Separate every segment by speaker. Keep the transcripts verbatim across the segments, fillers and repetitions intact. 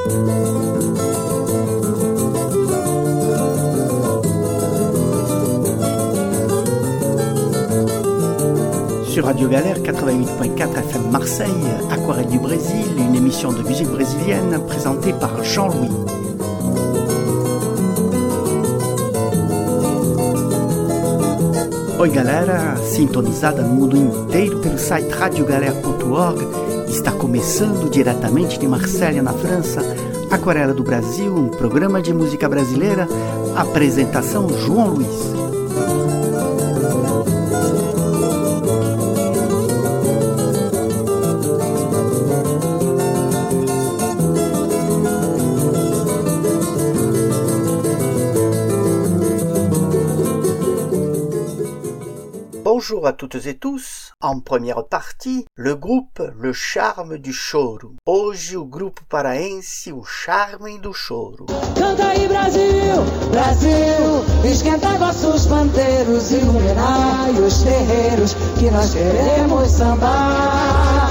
Speaker 1: Sur Radio Galère quatre-vingt-huit point quatre F M Marseille, Aquarelle du Brésil, une émission de musique brésilienne présentée par Jean-Louis. Oi galera, sintonizada no mundo inteiro pelo site radio galera ponto org, está começando diretamente de Marselha, na França, Aquarela do Brasil, um programa de música brasileira, apresentação João Luiz. Bonjour à toutes et tous. En première partie, le groupe Le Charme du Choro. Hoje o grupo paraense O Charme do Choro.
Speaker 2: Canta aí Brasil, Brasil, esquentai vossos pandeiros, iluminai os terreiros, que nós queremos sambar.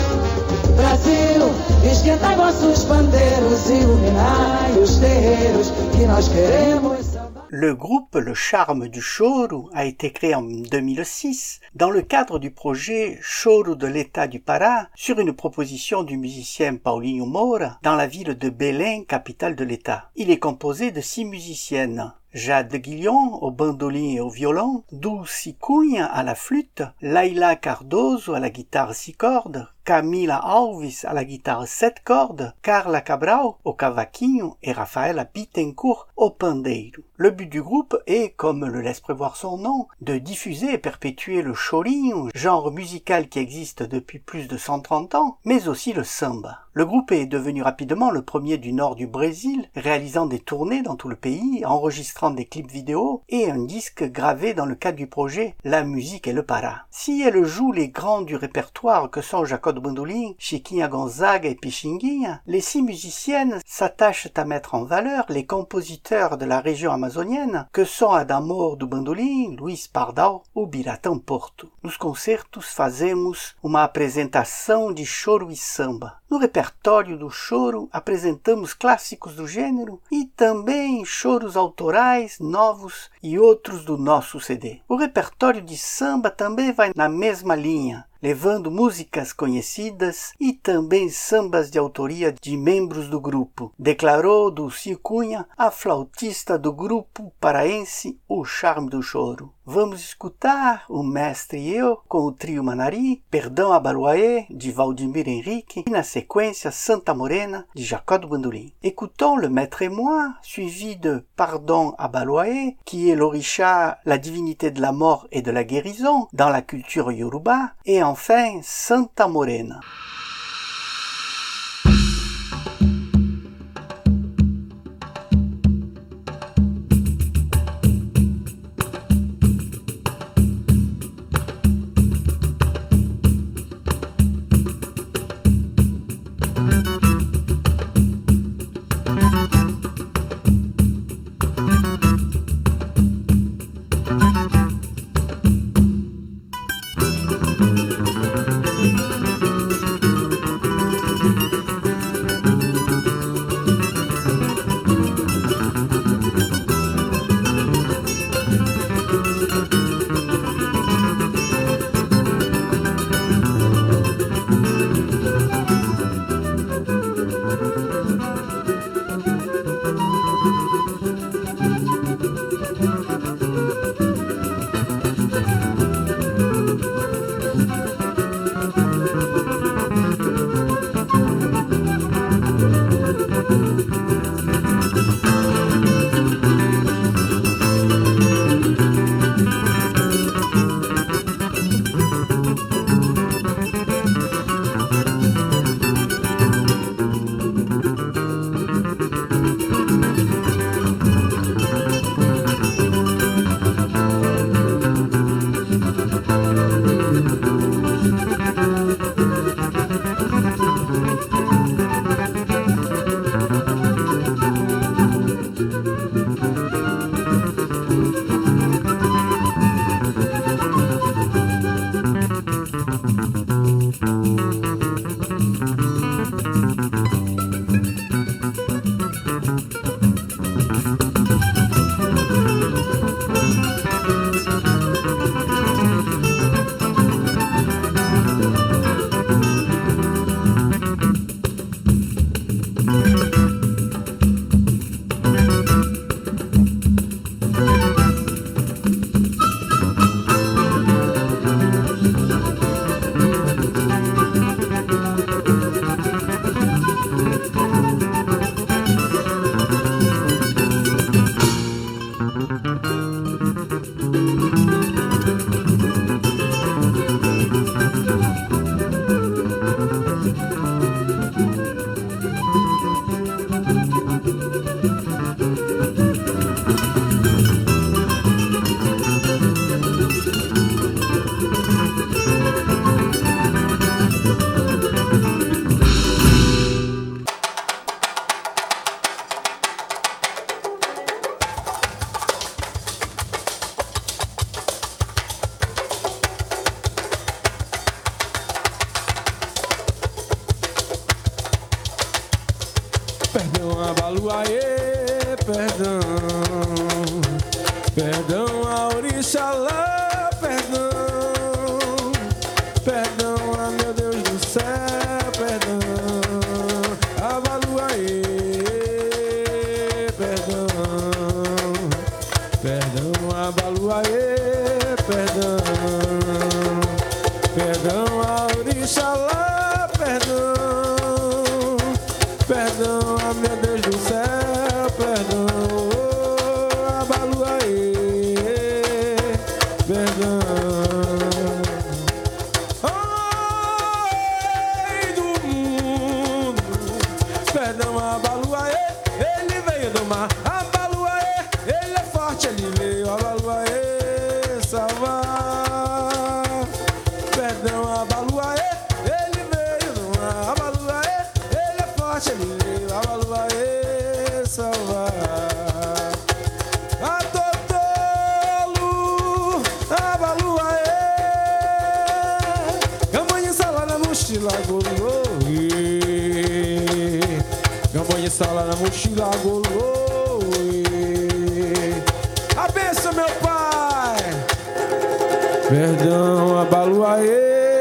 Speaker 2: Brasil, esquentai vossos pandeiros, iluminai os terreiros, que nós queremos sambar.
Speaker 1: Le groupe Le Charme du Choro a été créé en deux mille six dans le cadre du projet Choro de l'État du Pará sur une proposition du musicien Paulinho Moura dans la ville de Belém, capitale de l'État. Il est composé de six musiciennes. Jade Guillon au bandolim et au violon, Dulce Cunha à la flûte, Laila Cardoso à la guitare six cordes, Camila Alves à la guitare sept cordes, Carla Cabral au cavaquinho et Rafaela Bittencourt au pandeiro. Le but du groupe est, comme le laisse prévoir son nom, de diffuser et perpétuer le chorinho, genre musical qui existe depuis plus de cent trente ans, mais aussi le samba. Le groupe est devenu rapidement le premier du nord du Brésil, réalisant des tournées dans tout le pays, enregistrant des clips vidéo et un disque gravé dans le cadre du projet La musique et le Pará. Si elle joue les grands du répertoire que sont Jacob Bandolim, Chiquinha Gonzaga et Pichinguinha, les six musiciennes s'attachent à mettre en valeur les compositeurs de la région amazonienne que sont Adamor do Bandolim, Luiz Pardal ou Biratã Porto. Nos concertos fazemos uma apresentação de choro e samba. No repertório do choro apresentamos clássicos do gênero e também choros autorais, novos e outros do nosso C D. O repertório de samba também vai na mesma linha, levando músicas conhecidas e também sambas de autoria de membros do grupo, declarou Dulce Cunha, a flautista do grupo paraense O Charme do Choro. Vamos escutar o mestre e eu com o trio Manari, Perdão Abaloaê, de Valdemir Henrique, e na séquence Santa Morena, de Jacob Bandolim. Écoutons le maître et moi, suivi de Pardon Abaloaê, qui est l'orisha, la divinité de la mort et de la guérison dans la culture yoruba, et enfin Santa Morena.
Speaker 3: Perdão, Abaluaê, perdão. Perdão, Aurixalá, perdão. Perdão, ah, meu Deus do céu, perdão. Abaluaê, perdão. Perdão, Abaluaê, perdão. Perdão, Aurixalá, perdão. Perdão, ah, meu Deus do céu, perdão, oh, Abaluaê, perdão. Oh, rei do mundo, perdão, Abaluaê, ele veio do mar. Abaluaê, ele é forte, ele veio, Abaluaê, salvar. Perdão, Abaluaê, ele veio do mar. Abaluaê, ele veio, Abaluaê, salvar. Atotolo, Abaluaê, Campanha sala na mochila, goloi. Campanha sala na mochila, goloi. A benção, meu pai. Perdão, Abaluaê,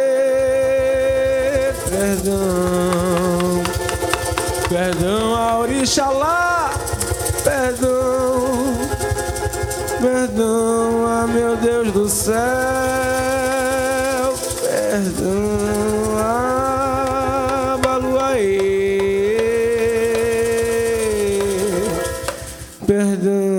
Speaker 3: perdão. Perdão, Aurixalá, perdão. Perdão, ah, meu Deus do céu, perdão, Abaluaê, perdão.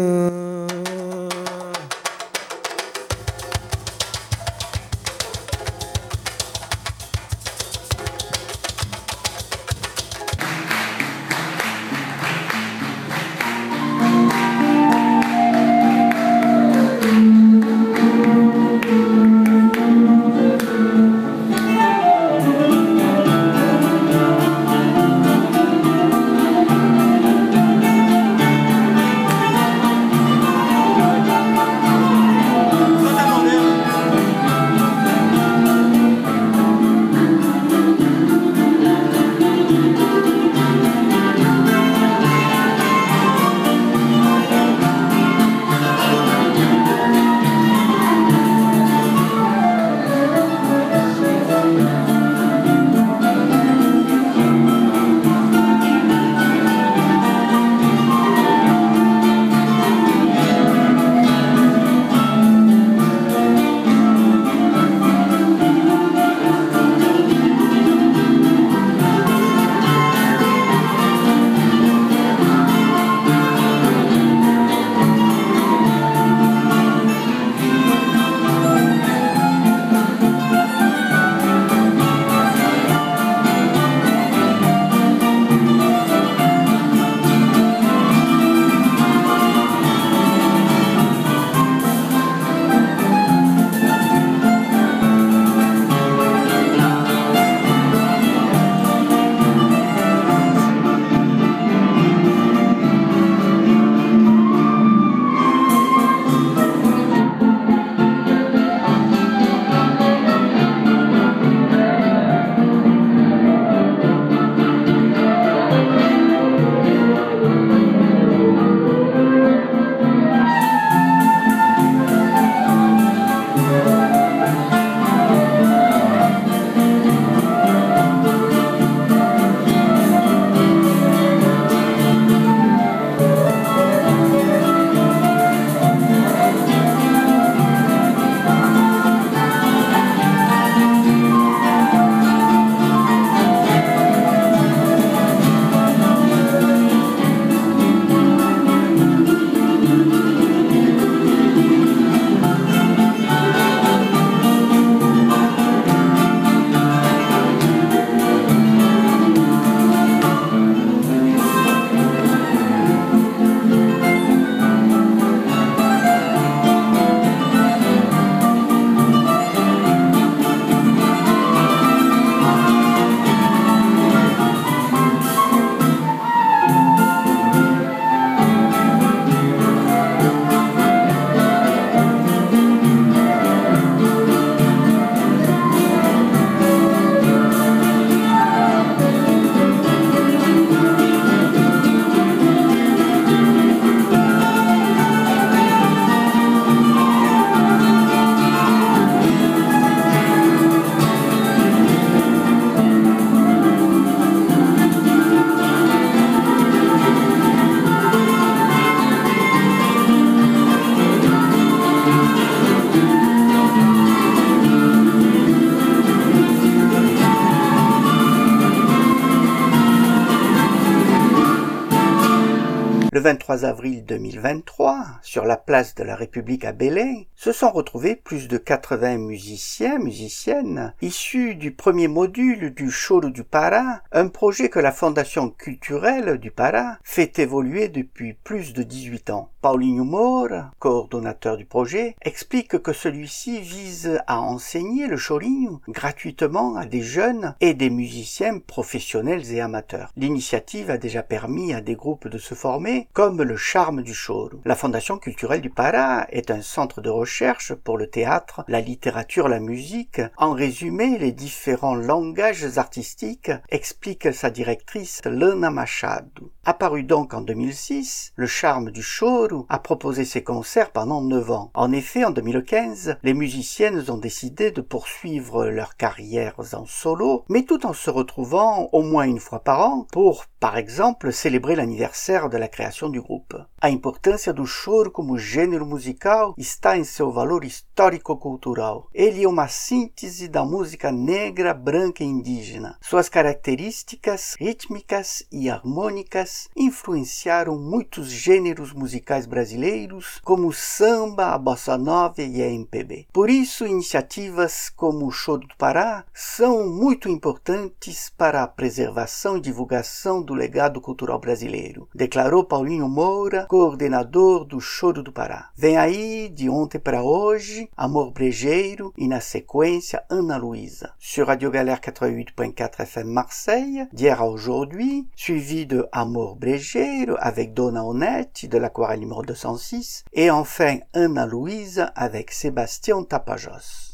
Speaker 1: Le vingt-trois avril deux mille vingt-trois, sur la place de la République à Belém, se sont retrouvés plus de quatre-vingts musiciens, musiciennes, issus du premier module du Choro du Pará, un projet que la Fondation culturelle du Pará fait évoluer depuis plus de dix-huit ans. Paulinho Moura, coordonnateur du projet, explique que celui-ci vise à enseigner le chorinho gratuitement à des jeunes et des musiciens professionnels et amateurs. L'initiative a déjà permis à des groupes de se former, comme le Charme du Choro. La Fondation culturelle du Pará est un centre de recherche pour le théâtre, la littérature, la musique. En résumé, les différents langages artistiques, explique sa directrice Lana Machado. Apparu donc en deux mille six, le Charme du Choro a proposé ses concerts pendant neuf ans. En effet, en deux mille quinze, les musiciennes ont décidé de poursuivre leurs carrières en solo, mais tout en se retrouvant au moins une fois par an pour, par exemple, célébrer l'anniversaire de la création du groupe. A importância do choro como gênero musical está em seu valor histórico-cultural. Ele é uma síntese da música negra, branca e indígena. Suas características rítmicas e harmônicas influenciaram muitos gêneros musicais brasileiros, como o samba, a bossa nova e a M P B. Por isso, iniciativas como o Choro do Pará são muito importantes para a preservação e divulgação do legado cultural brasileiro, declarou Paulinho Moura, coordenador do Choro do Pará. Vem aí, de ontem para hoje, Amor Brejeiro e, na sequência, Ana Luisa. Sur Radio Galère quatre-vingt-huit point quatre F M Marseille, d'hier à aujourd'hui, suivi de Amor Brejeiro avec Dona Onete de l'Aquarelle numéro deux cent six, et enfin Ana Luisa avec Sébastien Tapajos.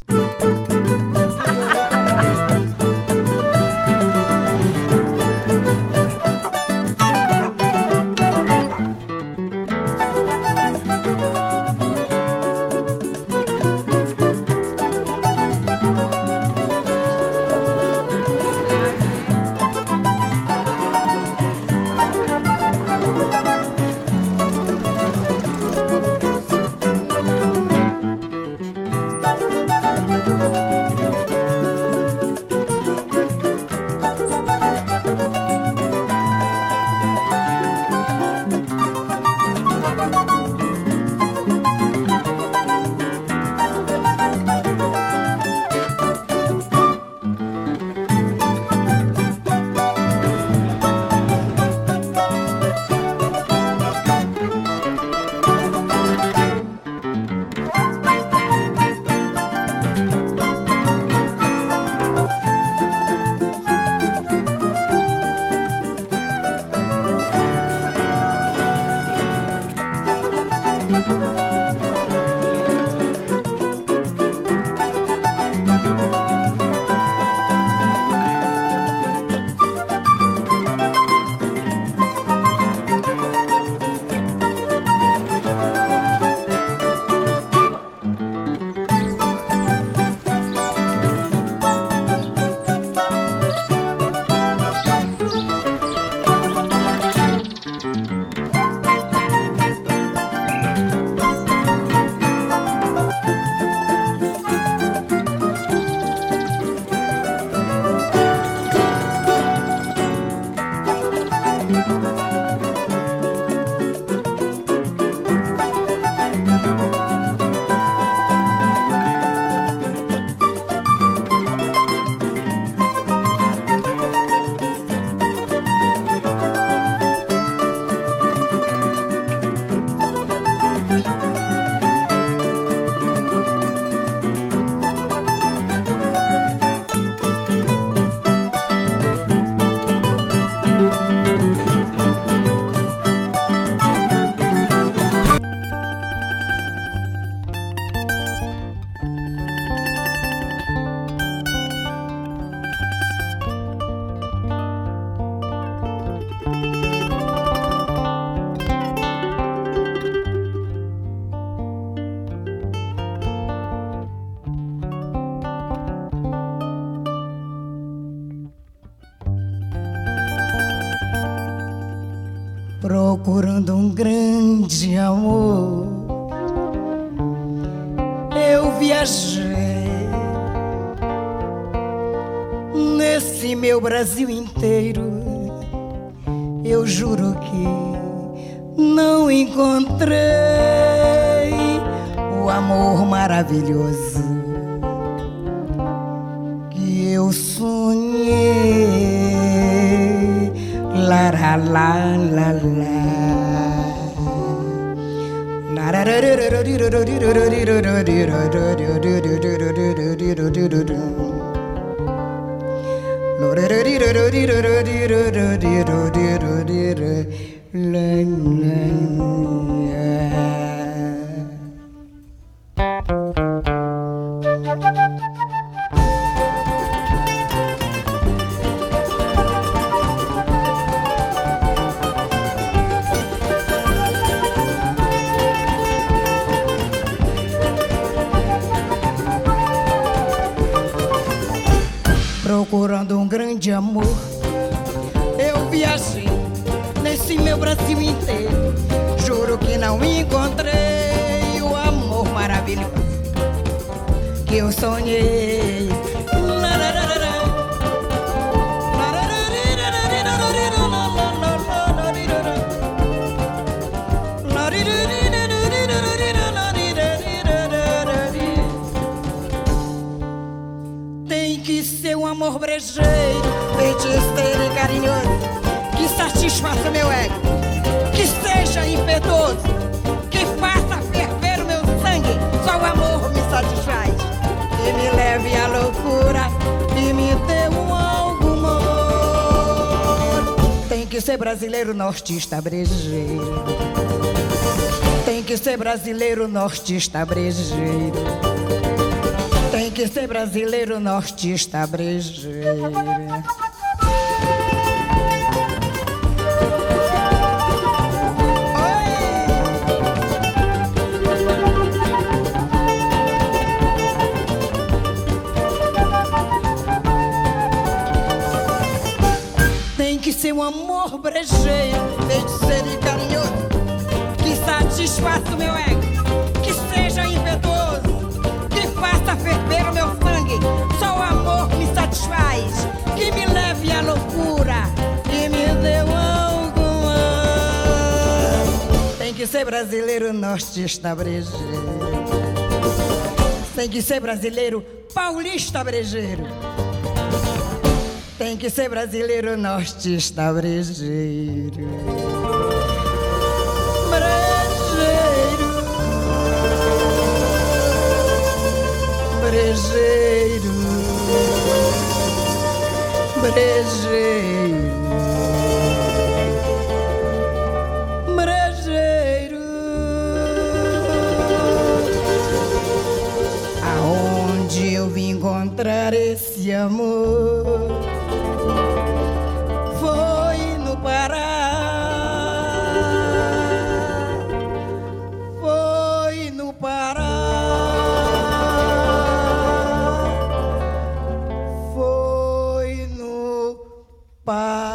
Speaker 2: Procurando um grande amor, eu viajei nesse meu Brasil inteiro. Eu juro que não encontrei o amor maravilhoso que eu sonhei. La la la la la. Procurando um grande amor, eu viajei nesse meu Brasil inteiro. Juro que não encontrei o amor maravilhoso que eu sonhei. Tem que ser um amor brejeiro, feiticeiro e carinhoso, que satisfaça meu ego, que seja impetuoso, que faça ferver o meu sangue. Só o amor me satisfaz, que me leve à loucura e me dê um algo amor. Tem que ser brasileiro, nortista, brejeiro. Tem que ser brasileiro, nortista, brejeiro. Tem que ser brasileiro, nortista, brejeiro. Tem que ser um amor brejeiro, feiticeiro e carinhoso, que satisfaça o meu ego, que seja impetuoso, que faça ferver o meu sangue. Só o amor me satisfaz, que me leve à loucura e me dê algo mais. Tem que ser brasileiro, nortista, brejeiro. Tem que ser brasileiro, paulista, brejeiro. Tem que ser brasileiro, nortista, brejeiro. Brejeiro, brejeiro, brejeiro. Aonde eu vim encontrar esse amor? Foi no Pará. Foi no Pará. Bye.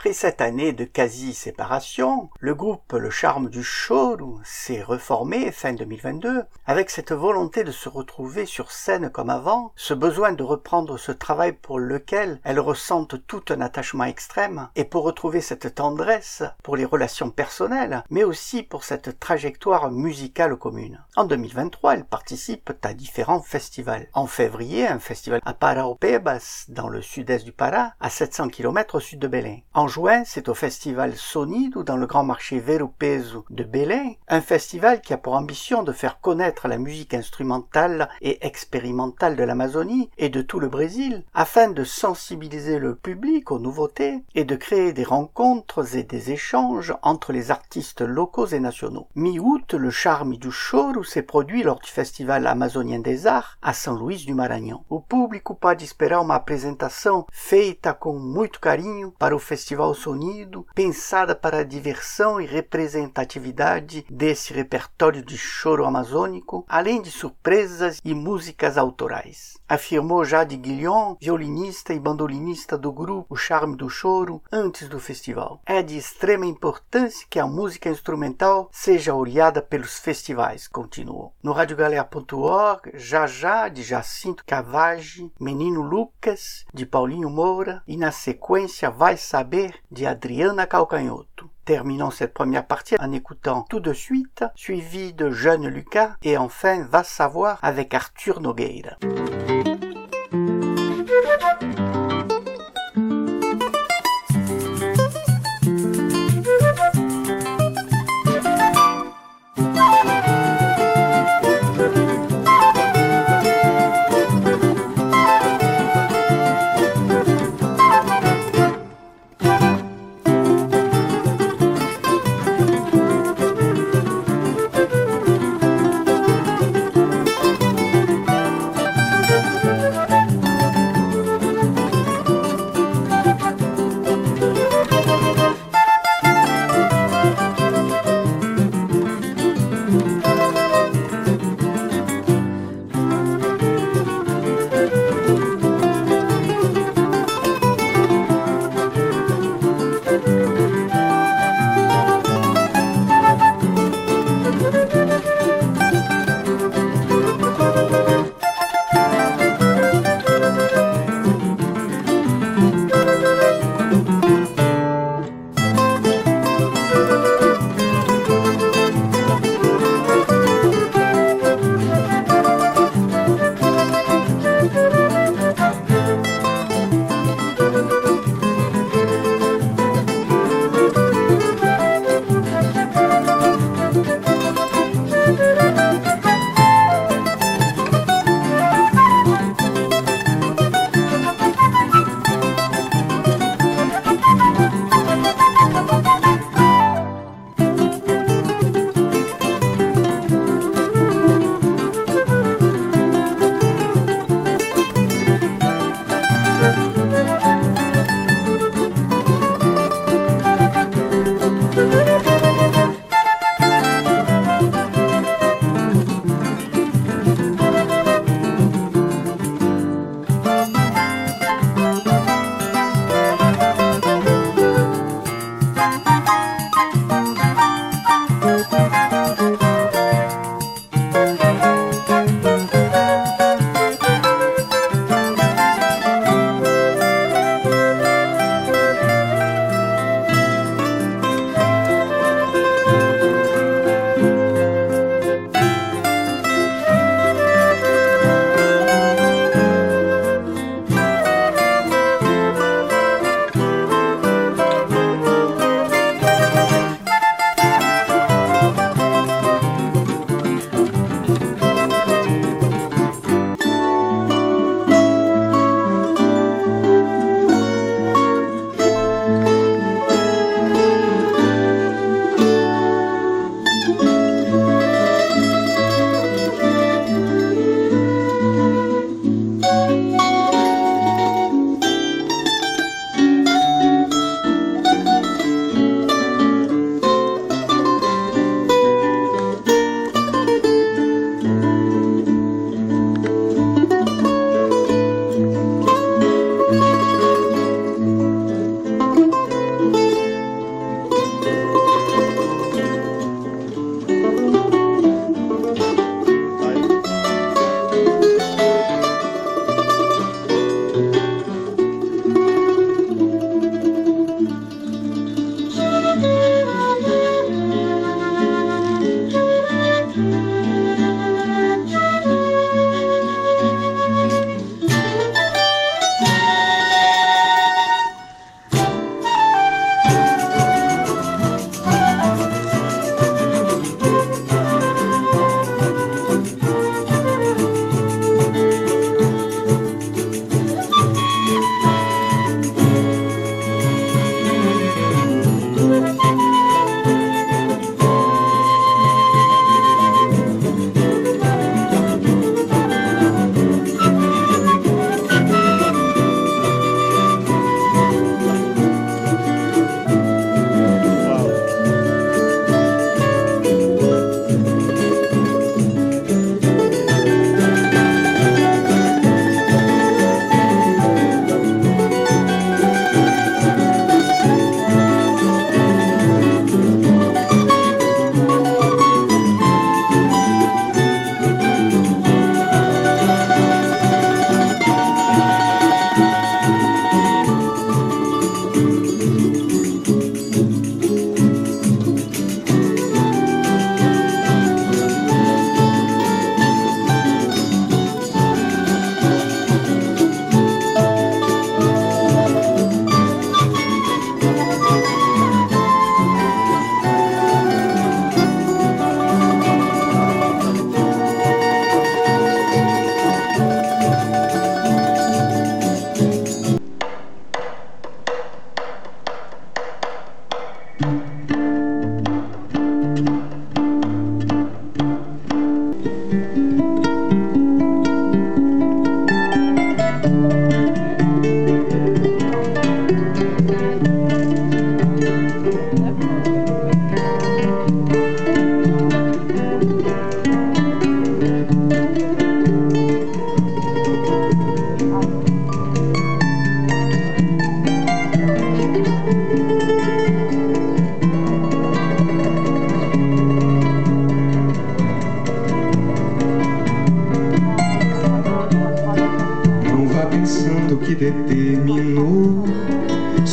Speaker 1: Après cette année de quasi-séparation, le groupe Le Charme du Choro s'est reformé fin deux mille vingt-deux avec cette volonté de se retrouver sur scène comme avant, ce besoin de reprendre ce travail pour lequel elles ressentent tout un attachement extrême et pour retrouver cette tendresse pour les relations personnelles, mais aussi pour cette trajectoire musicale commune. En deux mille vingt-trois, elles participent à différents festivals. En février, un festival à Paraopebas, dans le sud-est du Pará, à sept cents kilomètres au sud de Belém. En juin, c'est au festival Sonido, dans le grand marché Ver-o-Peso de Belém, un festival qui a pour ambition de faire connaître la musique instrumentale et expérimentale de l'Amazonie et de tout le Brésil, afin de sensibiliser le public aux nouveautés et de créer des rencontres et des échanges entre les artistes locaux et nationaux. Mi-août, le Charme du Choro s'est produit lors du Festival Amazonien des Arts à São Luís do Maranhão. O público pode esperar uma apresentação feita com muito carinho para o Festival Sonido, pensada para a diversão e representatividade desse repertório de choro amazônico, além de surpresas e músicas autorais, afirmou Jade Guilhon, violinista e bandolinista do grupo O Charme do Choro, antes do festival. É de extrema importância que a música instrumental seja olhada pelos festivais, continuou. No rádio galera ponto org, Já Já, de Jacinto Cavage, Menino Lucas, de Paulinho Moura, e na sequência Vai Saber, de Adriana Calcanhoto. Terminons cette première partie en écoutant Tout de suite, suivi de Jeune Lucas, et enfin Va Savoir avec Arthur Nogueira.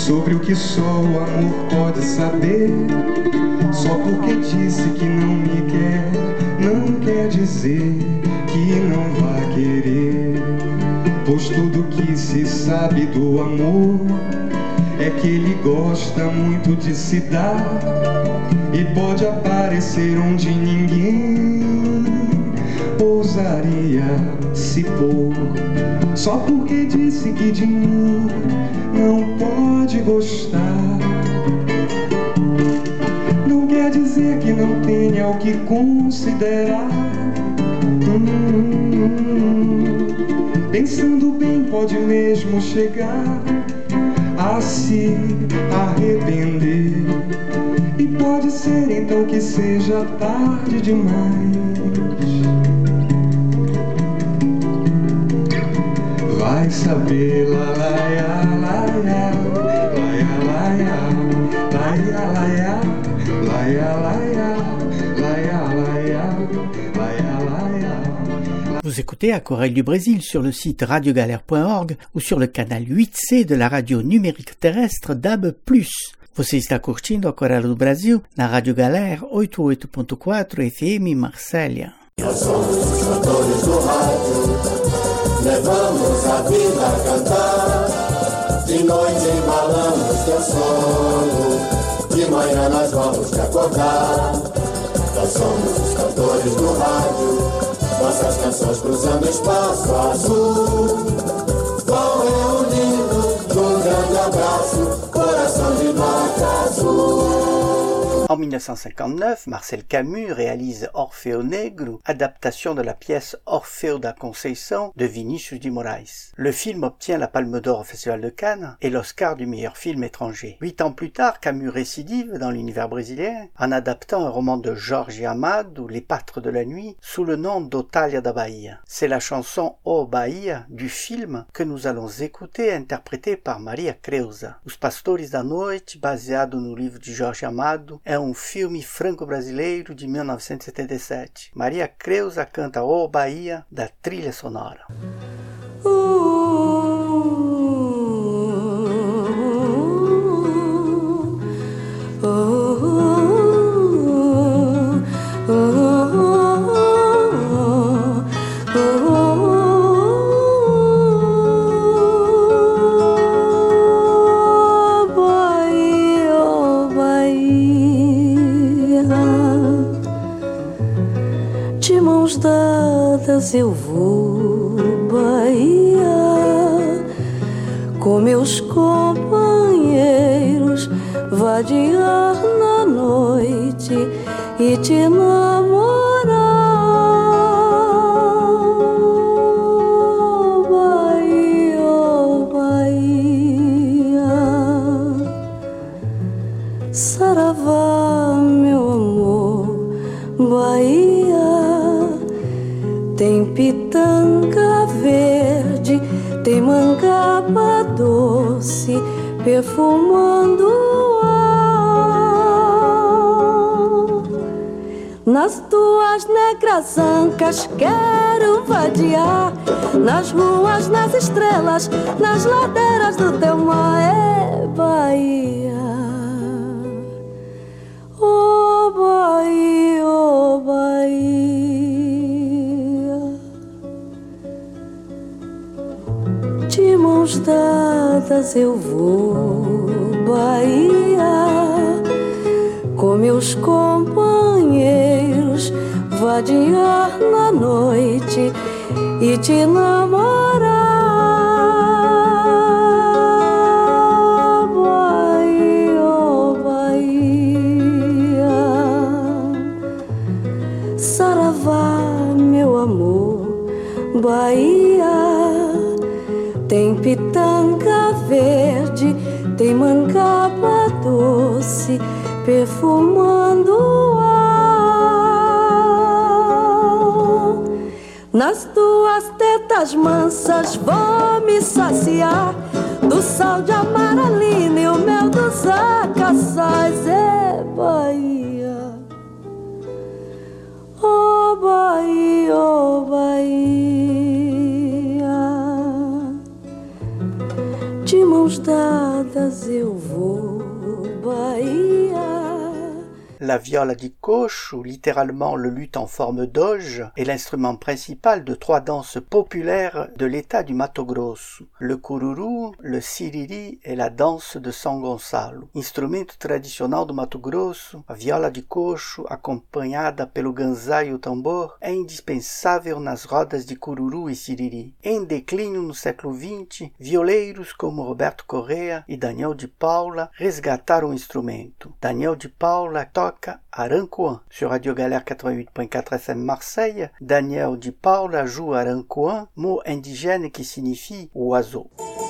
Speaker 4: sobre o que só o amor pode saber. Só porque disse que não me quer, não quer dizer que não vai querer. Pois tudo que se sabe do amor é que ele gosta muito de se dar e pode aparecer onde ninguém ousaria se pôr. Só porque disse que de mim não pode gostar, não quer dizer que não tenha o que considerar. Hum, pensando bem, pode mesmo chegar a se arrepender. E pode ser então que seja tarde demais. Vai saber, lá, lá, lá, lá, lá, lá, lá, lá, lá.
Speaker 1: Vous écoutez Aquarelle du Brésil sur le site radiogalère point org ou sur le canal huit C de la radio numérique terrestre D A B plus. Você está curtindo Aquarelle do Brasil na Rádio Galère oitenta e oito ponto quatro F M Marsella.
Speaker 5: Nós somos os cantores do rádio, levamos a vida a cantar. De noite embalamos teu sono, de manhã nós vamos te acordar. Nós somos os cantores do rádio, nossas canções cruzando espaço azul. Vão reunindo num grande abraço, coração de vaca azul.
Speaker 1: En mille neuf cent cinquante-neuf, Marcel Camus réalise Orfeo Negro, adaptation de la pièce Orfeo da Conceição de Vinícius de Moraes. Le film obtient la Palme d'Or au Festival de Cannes et l'Oscar du meilleur film étranger. Huit ans plus tard, Camus récidive dans l'univers brésilien en adaptant un roman de Jorge Amado, Les Pâtres de la Nuit, sous le nom d'Otália da Bahia. C'est la chanson O Bahia du film que nous allons écouter, interprétée par Maria Creuza. Os Pastores da Noite, baseado no livro de Jorge Amado, é um filme franco-brasileiro de mil novecentos e setenta e sete. Maria Creuza canta O Bahia da trilha sonora.
Speaker 6: Uh, uh, uh, uh, eu vou, Bahia, com meus companheiros, vadiar na noite e te namorar. Bahia, oh Bahia, saravá, meu amor, Bahia. Tem pitanga verde, tem mangaba doce, perfumando o ar. Nas tuas negras ancas quero vadiar, nas ruas, nas estrelas, nas ladeiras do teu mar. É Bahia, oh Bahia, oh Bahia. De mãos dadas eu vou, Bahia, com meus companheiros, vadiar na noite e te namorar. Bahia, oh Bahia, saravá, meu amor, Bahia. Tem pitanga verde, tem mangaba doce, perfumando o ar. Nas tuas tetas mansas vou me saciar do sal de amaralina e o mel dos acaçais. É Bahia, oh Bahia, oh Bahia. De mão mãos dadas eu vou, Bahia.
Speaker 1: La viola di cocho, littéralement le luth en forme d'auge, est l'instrument principal de trois danses populaires de l'état du Mato Grosso, le cururu, le siriri et la danse de São Gonçalo. Instrumento tradicional do Mato Grosso, a viola de cocho, acompanhada pelo ganzá e o tambor, é indispensável nas rodas de cururu e siriri. Em declínio no século vinte, violeiros como Roberto Correa e Daniel de Paula resgataram o instrumento. Daniel de Paula toca Arancoan. Sur Radio Galère quatre-vingt-huit point quatre F M Marseille, Daniel de Paula joue Arancoan, mot indigène qui signifie oiseau.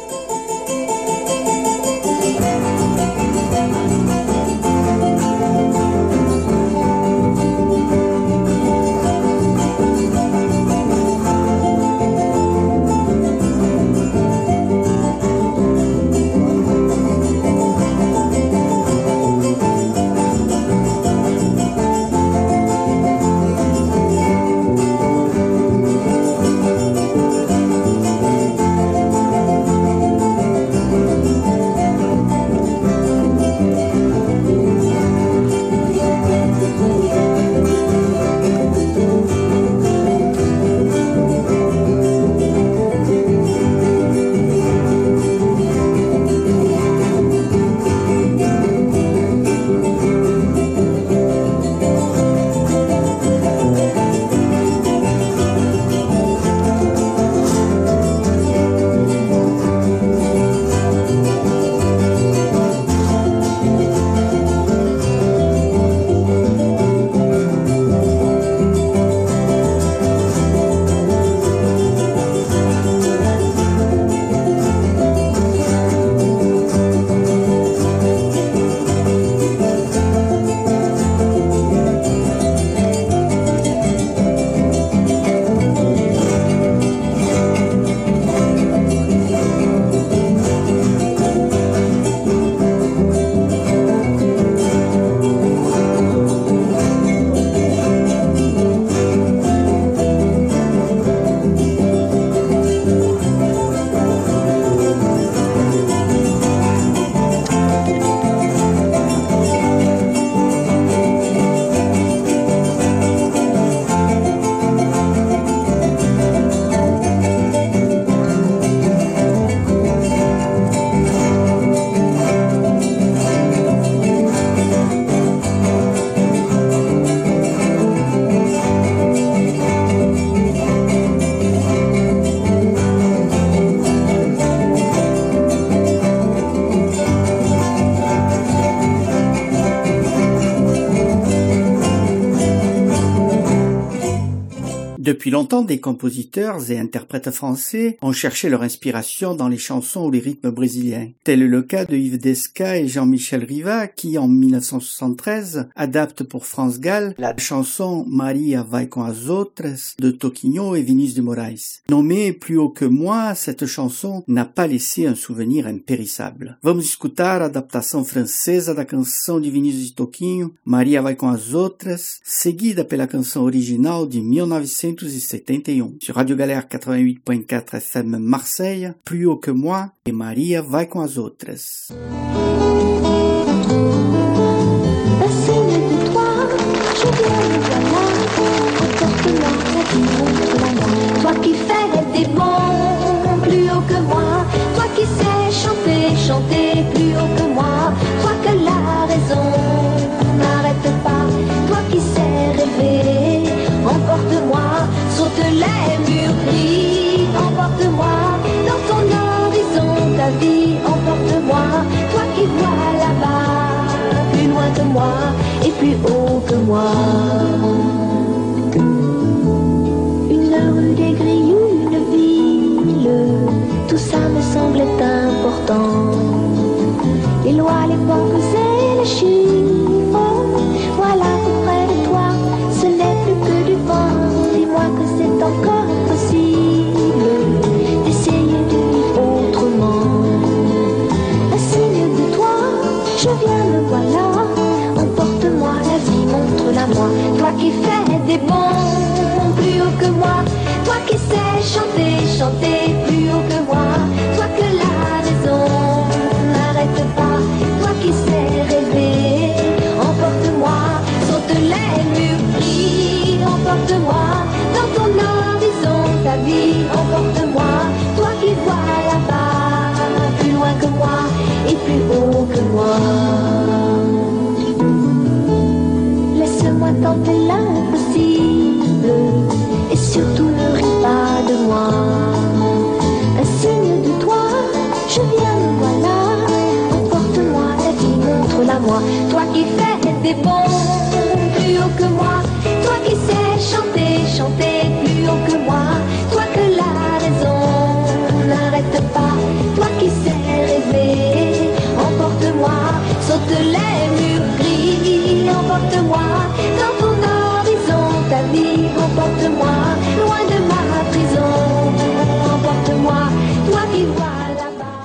Speaker 1: Depuis longtemps, des compositeurs et interprètes français ont cherché leur inspiration dans les chansons ou les rythmes brésiliens. Tel est le cas de Yves Desca et Jean-Michel Riva qui, en mille neuf cent soixante-treize, adaptent pour France Gall la chanson Maria vai com as outras de Toquinho et Vinícius de Moraes. Nommée Plus haut que moi, cette chanson n'a pas laissé un souvenir impérissable. Vamos escutar a adaptação francesa da canção de Vinícius de Toquinho, Maria vai com as outras, seguida pela canção original de mille neuf cent setenta e um. Sur Radio Galère quatre-vingt-huit point quatre F M Marseille, Plus haut que moi et Maria vai com as outras.
Speaker 7: Fasciné de toi, je viens me voilà, emporte-moi, la vie montre la main. Toi qui fais des bons, plus haut que moi, toi qui sais chanter, chanter plus haut que moi, toi que la raison n'arrête pas, toi qui sais rêver, emporte-moi, saute les murs gris, emporte-moi, dans ton horizon ta vie, emporte-moi, toi qui vois là-bas, plus loin que moi et plus haut que moi. Une rue, des grilles ou une ville, tout ça me semblait important. Les lois, les banques et les chiffres, voilà tout près de toi, ce n'est plus que du vent. Dis-moi que c'est encore possible d'essayer de vivre autrement. Assigne de toi, je viens me voilà, emporte-moi, la vie montre-la moi. Toi qui fais des bons, plus haut que moi, toi qui sais chanter, chanter plus haut que moi, toi que la raison moi. Laisse-moi tenter l'impossible et surtout ne ris pas de moi. Un signe de toi, je viens, me voilà. Emporte-moi, ta vie, montre-la-moi. Toi qui fais des bons plus haut que moi. Toi qui sais chanter, chanter plus haut que moi. Toi que la raison n'arrête pas. Toi qui sais rêver, emporte-moi. Saute les murs gris, emporte-moi. Dans ton horizon, ta vie, emporte-moi. Loin de ma prison, emporte-moi. Toi qui vois là-bas.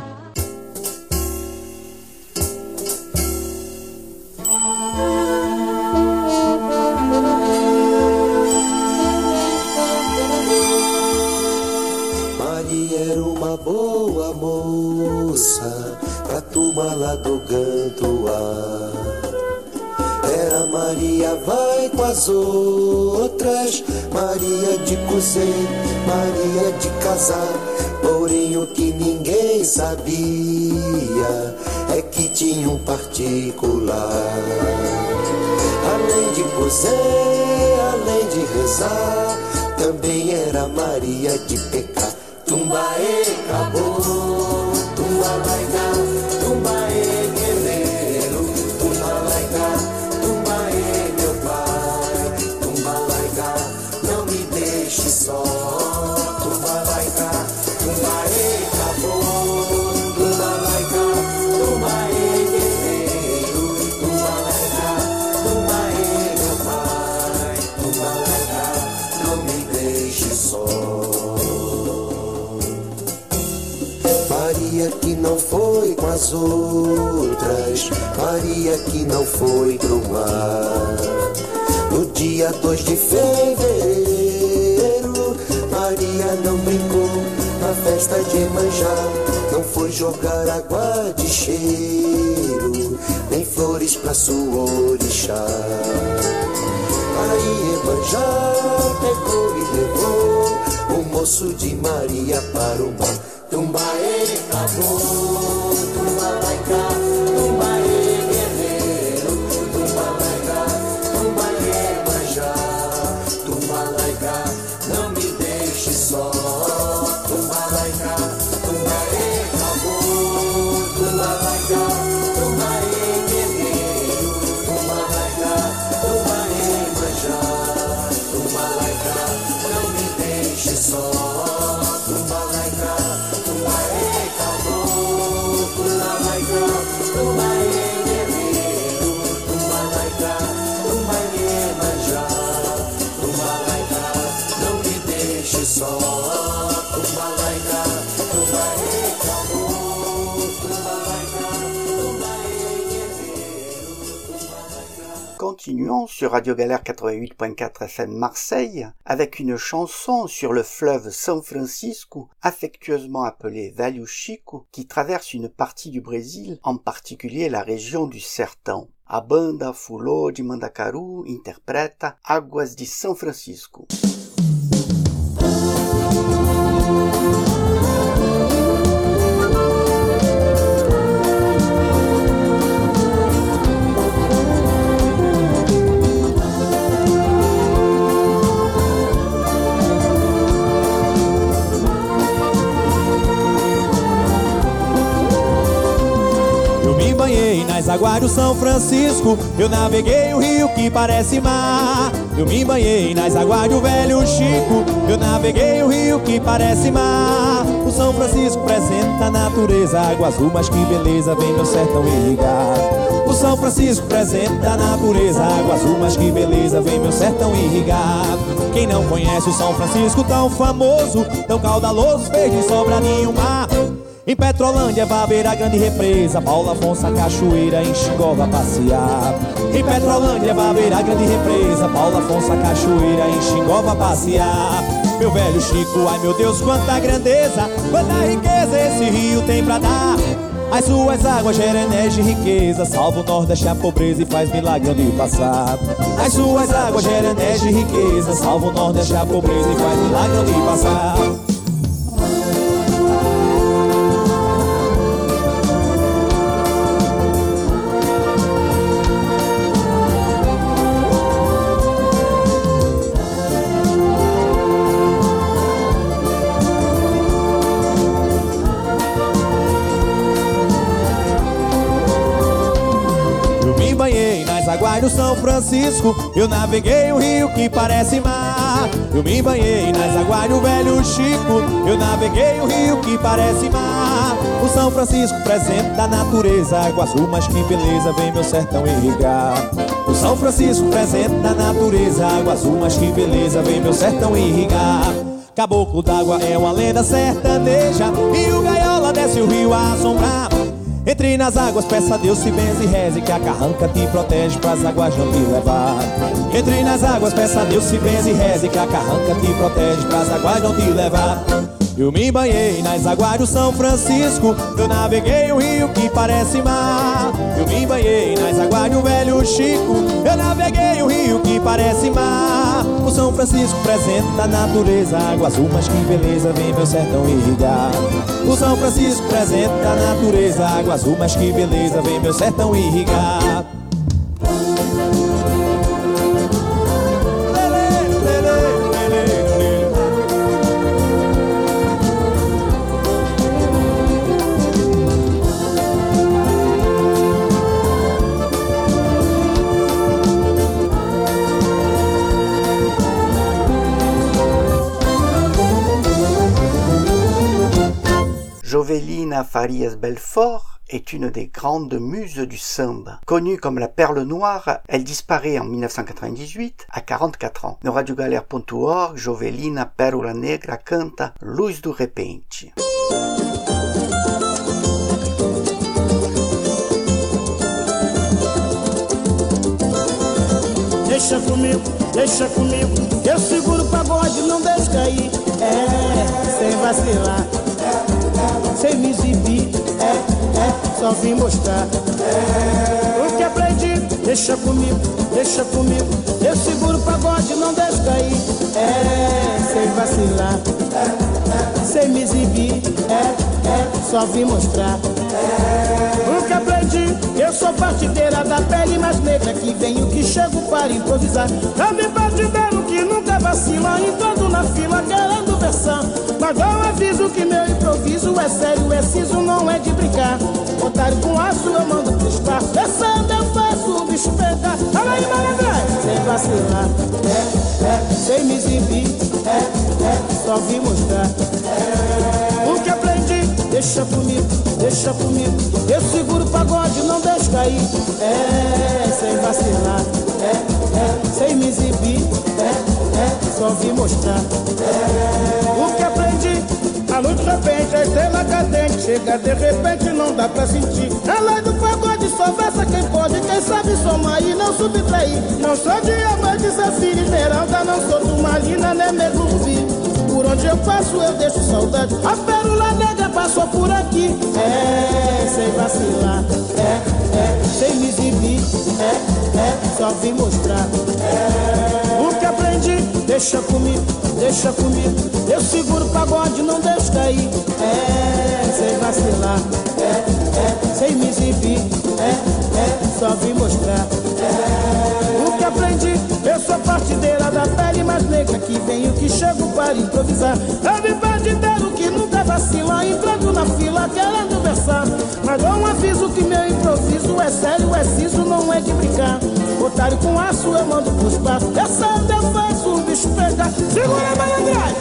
Speaker 8: Maria era uma boa moça, pra turma lá do Gantoá. Era Maria vai com as outras, Maria de cozer, Maria de casar. Porém o que ninguém sabia é que tinha um particular. Além de cozer, além de rezar, também era Maria de pecar. Tumbaê, cabô, tumbalaicá, tumbaê, guerreiro, tumbalaicá, tumbaê, meu pai, tumbalaicá, não me deixe só, tumbalaicá, tumbaê, cabô, tumbalaicá, tumbaê, guerreiro, tumbalaicá, tumbaê, meu pai, tumbalaicá, não me deixe só. Maria que não foi com as outras, Maria que não foi pro mar. No dia dois de fevereiro, Maria não brincou na festa de Iemanjá. Não foi jogar água de cheiro, nem flores pra sua orixá. Aí Iemanjá pegou e levou o moço de Maria para o mar. Tumbaê, cabô, tumbalaicá, tumbaê, guerreiro, tumbalaicá, tumbaê, manjá, tumbalaicá, não me deixe só, tumbalaicá, tumbaê, cabô, tumbalaicá, tumbaê, guerreiro, tumbalaicá, tumbaê, manjá, tumbalaicá, não me deixe só, tumbalaicá.
Speaker 1: Continuons sur Radio Galère quatre-vingt-huit point quatre F M Marseille avec une chanson sur le fleuve São Francisco, affectueusement appelé Velho Chico, qui traverse une partie du Brésil, en particulier la région du Sertão. A banda Fulô de Mandacaru interpreta Águas de São Francisco.
Speaker 3: Nas águas do São Francisco, eu naveguei o rio que parece mar. Eu me banhei nas águas do Velho Chico, eu naveguei o rio que parece mar. O São Francisco representa a natureza, água azul, mas que beleza, vem meu sertão irrigar. O São Francisco representa a natureza, água azul, mas que beleza, vem meu sertão irrigar. Quem não conhece o São Francisco tão famoso, tão caudaloso, fez de Sobradinho mar. Em Petrolândia vai ver a grande represa, Paulo Afonso a cachoeira, em Xingó vai passear. Em Petrolândia vai ver a grande represa, Paulo Afonso a cachoeira, em Xingó vai passear. Meu velho Chico, ai meu Deus, quanta grandeza, quanta riqueza esse rio tem pra dar. As suas águas geram energia e riqueza, salva o Nordeste a pobreza e faz milagre onde passar. As suas águas geram energia e riqueza, salva o Nordeste a pobreza e faz milagre onde passar. águas do São Francisco. Eu naveguei o rio que parece mar. Eu me banhei nas águas do velho Chico. Eu naveguei o rio que parece mar. O São Francisco presente da natureza, água azul, mas que beleza, vem meu sertão irrigar. O São Francisco presente da natureza, água azul, mas que beleza, vem meu sertão irrigar. Caboclo d'água é uma lenda sertaneja, e o gaiola desce o rio a assombrar. Entre nas águas, peça a Deus, se benze e reze, que a carranca te protege pras águas não te levar. Entre nas águas, peça a Deus, se benze e reze, que a carranca te protege pras águas não te levar. Eu me banhei nas águas do São Francisco. Eu naveguei o rio que parece mar. Eu me banhei nas águas do velho Chico. Eu naveguei o rio que parece mar. O São Francisco presente da natureza, água azul, mas que beleza, vem meu sertão irrigar. O São Francisco presente da natureza, água azul, mas que beleza, vem meu sertão irrigar.
Speaker 1: Jovelina Farias Belfort est une des grandes muses du samba. Connue comme la perle noire, elle disparaît en mille neuf cent quatre-vingt-dix-huit à quarante-quatre ans. No radio galera ponto org, Jovelina Pérola Negra canta Luz do Repente.
Speaker 9: Deixa comigo, deixa comigo, eu seguro o pagode, não deixo cair. É, sem vacilar, sem me exibir, é, é, só vim mostrar é, o que aprendi. Deixa comigo, deixa comigo, eu seguro o pagode, não deixo cair. É, sem vacilar, é, é, sem me exibir, é, é, só vim mostrar é, o que aprendi. Eu sou partideira da pele mais negra, que venho que chego para improvisar. Também partideiro que nunca vacila, entrando na fila querendo versão. Mas não aviso que meu improviso é sério, é siso, não é de brincar. Otário com aço eu mando pro espaço, pensando eu faço o bicho pegar. Fala aí, malandrão, sem vacilar, é, é, sem me exibir, é, é, só vim mostrar é, o que aprendi. Deixa comigo, deixa comigo, eu seguro o pagode, não deixo cair. É, sem vacilar, é, é, sem me exibir, é, é, só vim mostrar é, o que aprendi. A luz de repente, a estrela cadente chega de repente, não dá pra sentir. A lei do pagode só versa quem pode, quem sabe somar e não subtrair. Não sou diamante, safira, esmeralda, não sou turmalina, nem mesmo rubi. Por onde eu passo eu deixo saudade, a pérola negra passou por aqui. É, sem vacilar, é, é, sem me exibir, é, é, só vim mostrar é, o que aprendi. Deixa comigo, deixa comigo, eu seguro o pagode, não deixo cair. É, sem vacilar, é, é, sem me exibir, é, é, só vim mostrar é, o que aprendi. Eu sou partideira da pele mais negra, que venho que chego para improvisar. Eu vi partideiro que nunca vacila, entrando na fila querendo versar. Mas não aviso que meu improviso é sério, é siso, não é de brincar. Otário com aço eu mando pro espaço, pensando eu faço o bicho pegar. Segura a malandragem,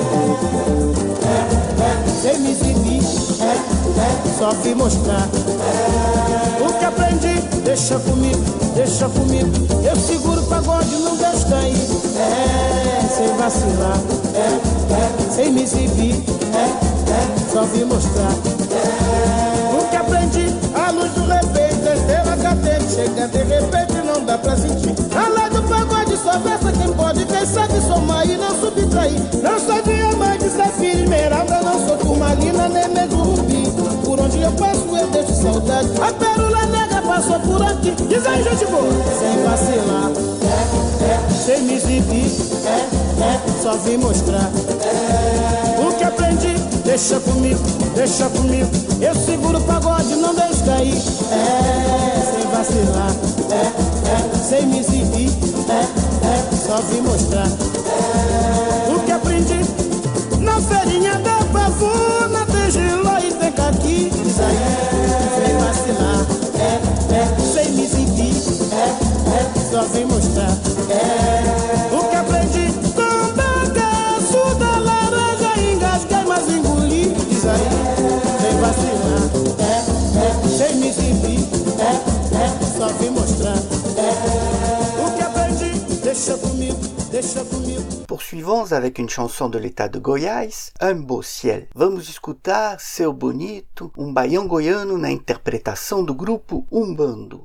Speaker 9: é, é, sem me exibir, é, é, só vim mostrar é, o que aprendi. Deixa comigo, deixa comigo, eu seguro o pagode, não deixo cair. É, sem vacilar, é, é, sem me exibir, é, é, só vim mostrar é, o que aprendi. A luz do repente, a estrela cadente chega de repente, não dá pra sentir. A lei do pagode só versa quem pode, quem sabe somar e não subtrair. Não sou diamante, safira, esmeralda, não sou turmalina, nem mesmo rubi. Por onde eu passo eu deixo saudade, a pérola negra passou por aqui. Diz aí, gente boa, sem vacilar, é, é, sem me exibir, é, é, só vim mostrar é, o que aprendi. Deixa comigo, deixa comigo, eu seguro o pagode, não deixo cair. É, sem vacilar, é, é, sem me exibir, é, é, só vim mostrar é, o que aprendi. Na feirinha da pavuna tem giló e tem caqui. Diz aí, sem vacilar, é, é, sem me exibir, é, é,
Speaker 1: Poursuivons avec une chanson de l'état de Goiás, Un Beau Ciel. Vamos escutar Seu Bonito, um baião goiano na interpretação do grupo Umbando.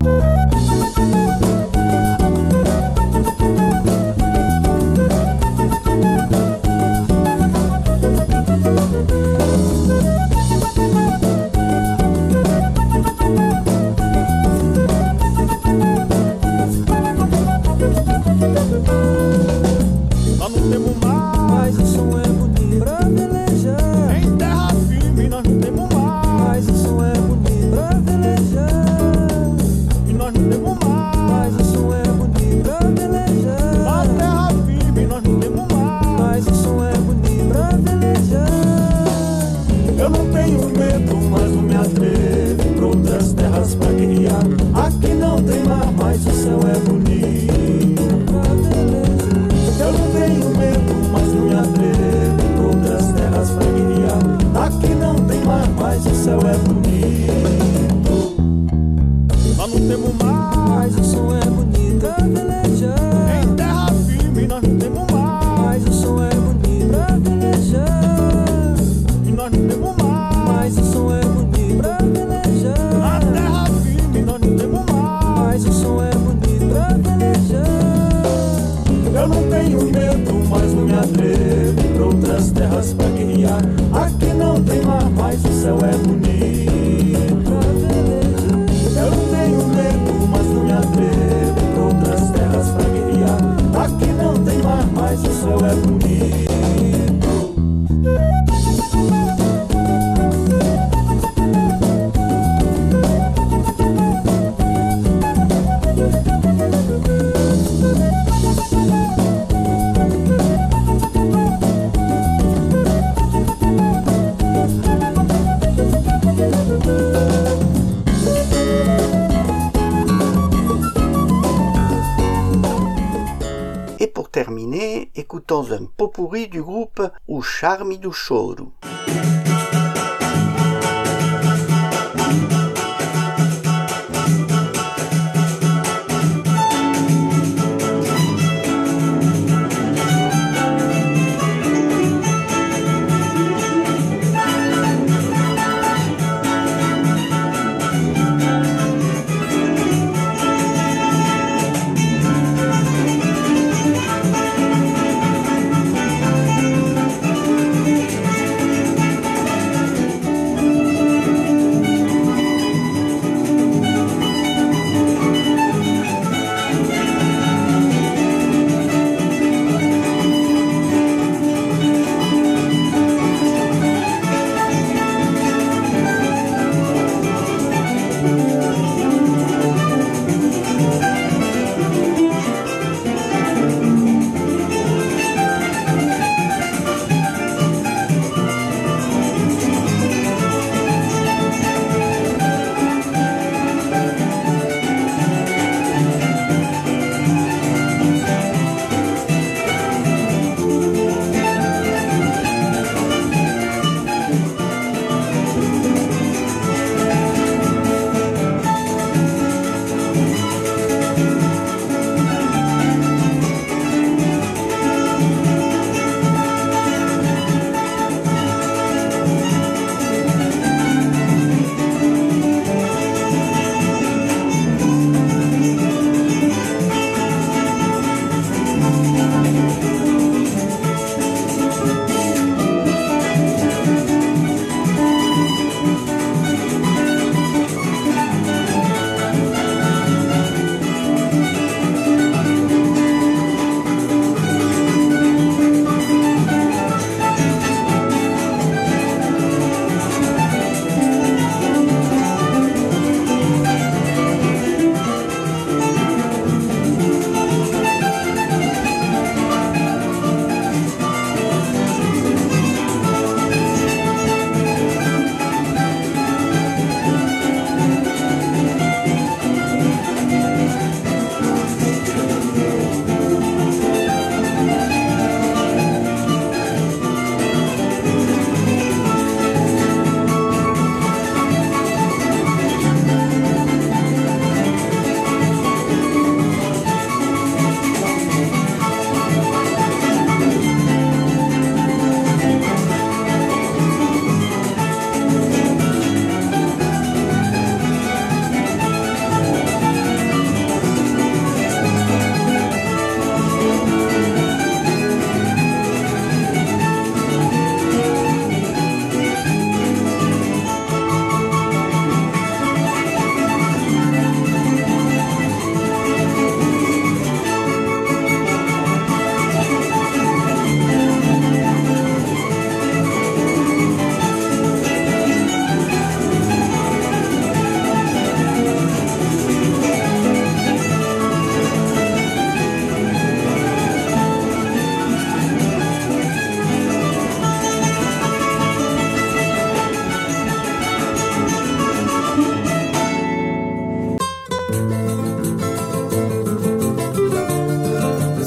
Speaker 1: Et pour terminer, écoutons un pot-pourri du groupe O Charme do Choro.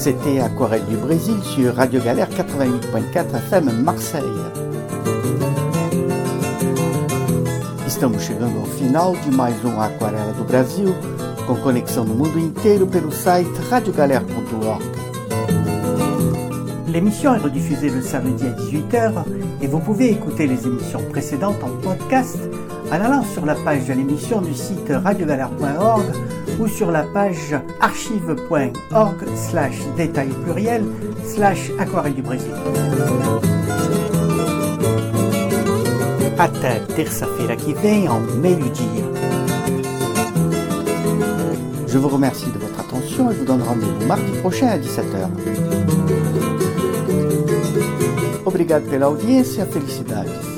Speaker 1: C'était Aquarelle du Brésil sur Radio Galère quatre-vingt-huit virgule quatre F M Marseille. Estamos chegando ao final de mais um Aquarela do Brasil, com conexão no mundo inteiro pelo site radio galère ponto org. L'émission est rediffusée le samedi à dix-huit heures et vous pouvez écouter les émissions précédentes en podcast en allant sur la page de l'émission du site radio galère point org ou sur la page archive point org slash détail pluriel slash aquarelle du Brésil. Até terça-feira que vem ao meio-dia. Je vous remercie de votre attention et vous donne rendez-vous mardi prochain à dix-sept heures. Obrigado pela audiência, felicidades.